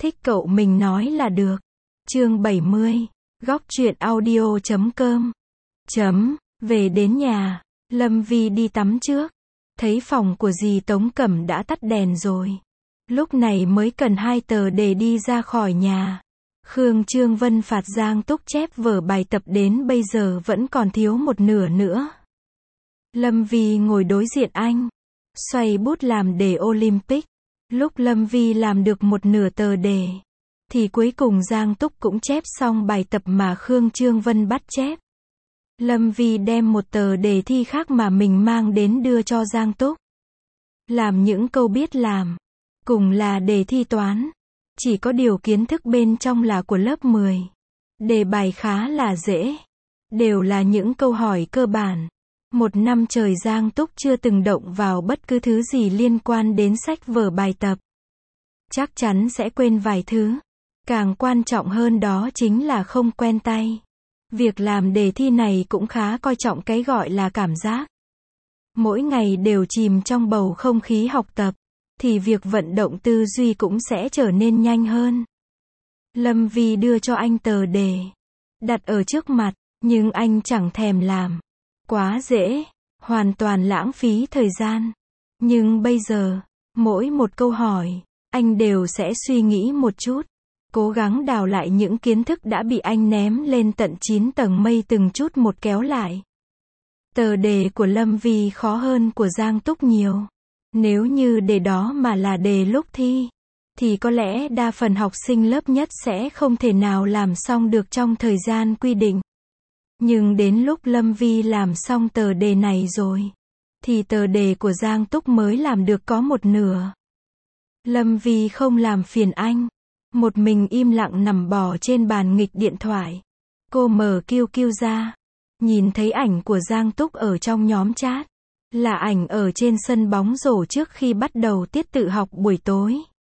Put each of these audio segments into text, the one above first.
thích cậu mình nói là được. Chương 70. Góc truyện audio.com. Về đến nhà, Lâm Vi đi tắm trước. Thấy phòng của dì Tống Cẩm đã tắt đèn rồi. Lúc này mới cần 2 tờ để đi ra khỏi nhà. Khương Trương Vân phạt Giang Túc chép vở bài tập đến bây giờ vẫn còn thiếu một nửa nữa. Lâm Vi ngồi đối diện anh, xoay bút làm đề Olympic. Lúc Lâm Vi làm được một nửa tờ đề, thì cuối cùng Giang Túc cũng chép xong bài tập mà Khương Trương Vân bắt chép. Lâm Vi đem một tờ đề thi khác mà mình mang đến đưa cho Giang Túc. Làm những câu biết làm. Cùng là đề thi toán. Chỉ có điều kiến thức bên trong là của lớp 10. Đề bài khá là dễ. Đều là những câu hỏi cơ bản. Một năm trời Giang Túc chưa từng động vào bất cứ thứ gì liên quan đến sách vở bài tập. Chắc chắn sẽ quên vài thứ. Càng quan trọng hơn đó chính là không quen tay. Việc làm đề thi này cũng khá coi trọng cái gọi là cảm giác. Mỗi ngày đều chìm trong bầu không khí học tập, thì việc vận động tư duy cũng sẽ trở nên nhanh hơn. Lâm Vi đưa cho anh tờ đề, đặt ở trước mặt, nhưng anh chẳng thèm làm. Quá dễ, hoàn toàn lãng phí thời gian. Nhưng bây giờ, mỗi một câu hỏi, anh đều sẽ suy nghĩ một chút. Cố gắng đào lại những kiến thức đã bị anh ném lên tận 9 tầng mây từng chút một kéo lại. Tờ đề của Lâm Vi khó hơn của Giang Túc nhiều. Nếu như đề đó mà là đề lúc thi, thì có lẽ đa phần học sinh lớp nhất sẽ không thể nào làm xong được trong thời gian quy định. Nhưng đến lúc Lâm Vi làm xong tờ đề này rồi, thì tờ đề của Giang Túc mới làm được có một nửa. Lâm Vi không làm phiền anh. Một mình im lặng nằm bò trên bàn nghịch điện thoại. Cô mở QQ ra. Nhìn thấy ảnh của Giang Túc ở trong nhóm chat. Là ảnh ở trên sân bóng rổ trước khi bắt đầu tiết tự học buổi tối.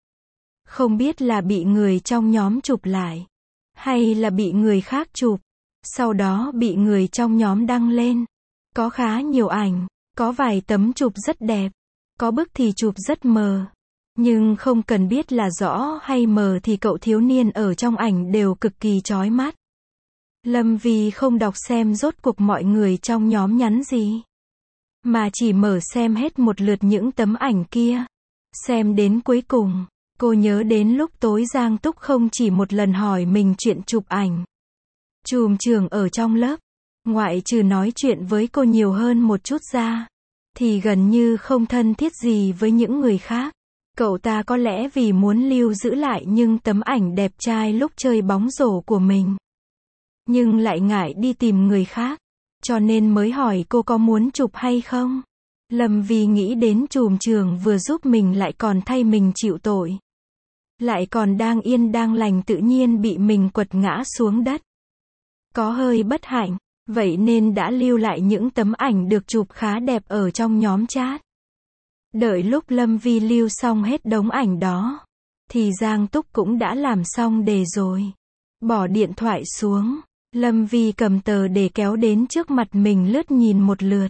Không biết là bị người trong nhóm chụp lại, hay là bị người khác chụp. Sau đó bị người trong nhóm đăng lên. Có khá nhiều ảnh. Có vài tấm chụp rất đẹp. Có bức thì chụp rất mờ. Nhưng không cần biết là rõ hay mờ thì cậu thiếu niên ở trong ảnh đều cực kỳ chói mắt. Lâm Vi không đọc xem rốt cuộc mọi người trong nhóm nhắn gì, mà chỉ mở xem hết một lượt những tấm ảnh kia. Xem đến cuối cùng, cô nhớ đến lúc tối Giang Túc không chỉ một lần hỏi mình chuyện chụp ảnh. Chùm trường ở trong lớp, ngoại trừ nói chuyện với cô nhiều hơn một chút ra, thì gần như không thân thiết gì với những người khác. Cậu ta có lẽ vì muốn lưu giữ lại những tấm ảnh đẹp trai lúc chơi bóng rổ của mình, nhưng lại ngại đi tìm người khác, cho nên mới hỏi cô có muốn chụp hay không. Lâm Vi nghĩ đến chùm trường vừa giúp mình lại còn thay mình chịu tội. Lại còn đang yên đang lành tự nhiên bị mình quật ngã xuống đất. Có hơi bất hạnh, vậy nên đã lưu lại những tấm ảnh được chụp khá đẹp ở trong nhóm chat. Đợi lúc Lâm Vi lưu xong hết đống ảnh đó, thì Giang Túc cũng đã làm xong đề rồi. Bỏ điện thoại xuống, Lâm Vi cầm tờ để kéo đến trước mặt mình lướt nhìn một lượt.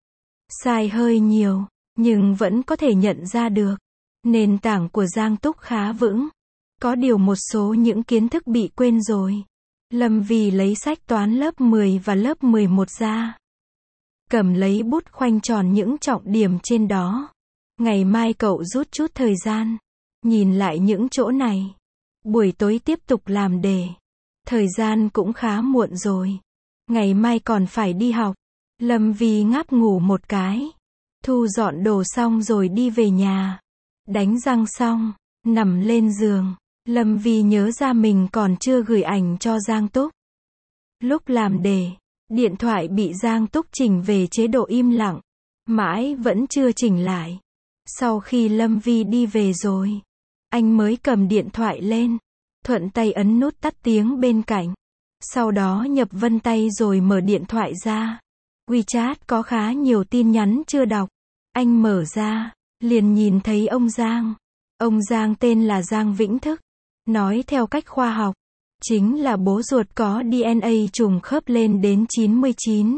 Sai hơi nhiều, nhưng vẫn có thể nhận ra được. Nền tảng của Giang Túc khá vững. Có điều một số những kiến thức bị quên rồi. Lâm Vi lấy sách toán lớp 10 và lớp 11 ra. Cầm lấy bút khoanh tròn những trọng điểm trên đó. Ngày mai cậu rút chút thời gian, nhìn lại những chỗ này. Buổi tối tiếp tục làm đề. Thời gian cũng khá muộn rồi. Ngày mai còn phải đi học. Lâm Vi ngáp ngủ một cái. Thu dọn đồ xong rồi đi về nhà. Đánh răng xong, nằm lên giường. Lâm Vi nhớ ra mình còn chưa gửi ảnh cho Giang Túc. Lúc làm đề, điện thoại bị Giang Túc chỉnh về chế độ im lặng. Mãi vẫn chưa chỉnh lại. Sau khi Lâm Vi đi về rồi, anh mới cầm điện thoại lên, thuận tay ấn nút tắt tiếng bên cạnh. Sau đó nhập vân tay rồi mở điện thoại ra. WeChat có khá nhiều tin nhắn chưa đọc. Anh mở ra, liền nhìn thấy ông Giang. Ông Giang tên là Giang Vĩnh Thức. Nói theo cách khoa học, chính là bố ruột có DNA trùng khớp lên đến 99.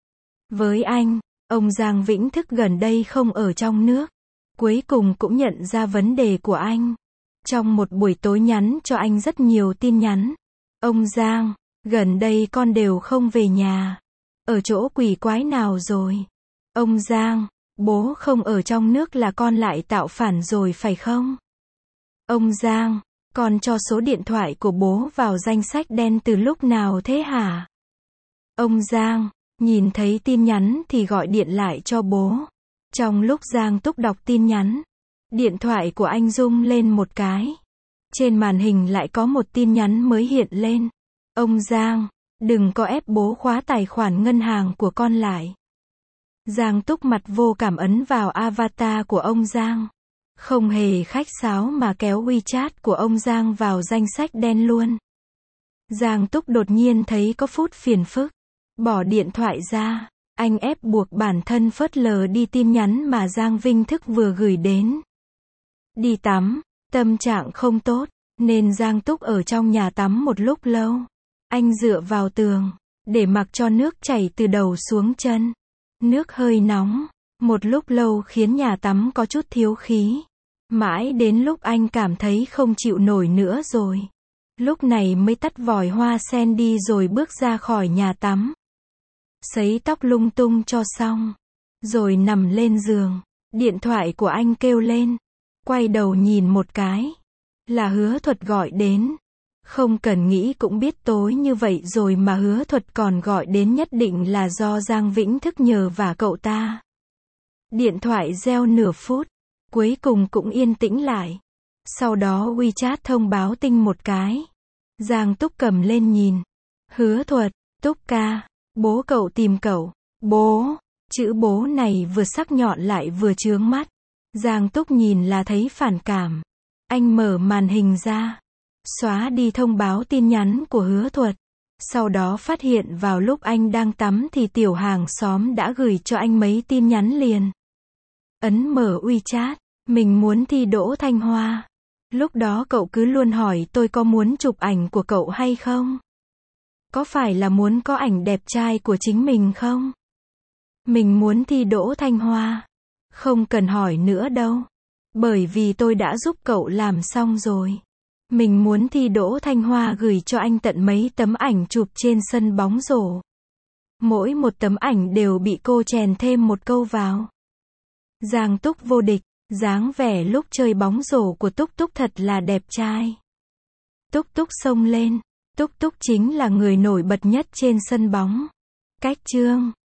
Với anh, ông Giang Vĩnh Thức gần đây không ở trong nước. Cuối cùng cũng nhận ra vấn đề của anh. Trong một buổi tối nhắn cho anh rất nhiều tin nhắn. Ông Giang, gần đây con đều không về nhà. Ở chỗ quỷ quái nào rồi? Ông Giang, bố không ở trong nước là con lại tạo phản rồi phải không? Ông Giang, con cho số điện thoại của bố vào danh sách đen từ lúc nào thế hả? Ông Giang, nhìn thấy tin nhắn thì gọi điện lại cho bố. Trong lúc Giang Túc đọc tin nhắn, điện thoại của anh rung lên một cái. Trên màn hình lại có một tin nhắn mới hiện lên. Ông Giang, đừng có ép bố khóa tài khoản ngân hàng của con lại. Giang Túc mặt vô cảm ấn vào avatar của ông Giang. Không hề khách sáo mà kéo WeChat của ông Giang vào danh sách đen luôn. Giang Túc đột nhiên thấy có phút phiền phức. Bỏ điện thoại ra, anh ép buộc bản thân phớt lờ đi tin nhắn mà Giang Vinh Thức vừa gửi đến. Đi tắm, tâm trạng không tốt, nên Giang Túc ở trong nhà tắm một lúc lâu. Anh dựa vào tường, để mặc cho nước chảy từ đầu xuống chân. Nước hơi nóng, một lúc lâu khiến nhà tắm có chút thiếu khí. Mãi đến lúc anh cảm thấy không chịu nổi nữa rồi. Lúc này mới tắt vòi hoa sen đi rồi bước ra khỏi nhà tắm. Sấy tóc lung tung cho xong. Rồi nằm lên giường. Điện thoại của anh kêu lên. Quay đầu nhìn một cái. Là Hứa Thuật gọi đến. Không cần nghĩ cũng biết tối như vậy rồi mà Hứa Thuật còn gọi đến, nhất định là do Giang Vĩnh Thức nhờ vả cậu ta. Điện thoại reo nửa phút. Cuối cùng cũng yên tĩnh lại. Sau đó WeChat thông báo tinh một cái. Giang Túc cầm lên nhìn. Hứa Thuật, Túc ca, bố cậu tìm cậu. Bố, chữ bố này vừa sắc nhọn lại vừa chướng mắt. Giang Túc nhìn là thấy phản cảm. Anh mở màn hình ra. Xóa đi thông báo tin nhắn của Hứa Thuật. Sau đó phát hiện vào lúc anh đang tắm thì tiểu hàng xóm đã gửi cho anh mấy tin nhắn liền. Ấn mở WeChat. Mình muốn thi đỗ Thanh Hoa. Lúc đó cậu cứ luôn hỏi tôi có muốn chụp ảnh của cậu hay không? Có phải là muốn có ảnh đẹp trai của chính mình không? Mình muốn thi đỗ Thanh Hoa. Không cần hỏi nữa đâu. Bởi vì tôi đã giúp cậu làm xong rồi. Mình muốn thi đỗ Thanh Hoa gửi cho anh tận mấy tấm ảnh chụp trên sân bóng rổ. Mỗi một tấm ảnh đều bị cô chèn thêm một câu vào. Giang Túc vô địch. Dáng vẻ lúc chơi bóng rổ của Túc Túc thật là đẹp trai. Túc Túc xông lên. Túc Túc chính là người nổi bật nhất trên sân bóng. Cách chương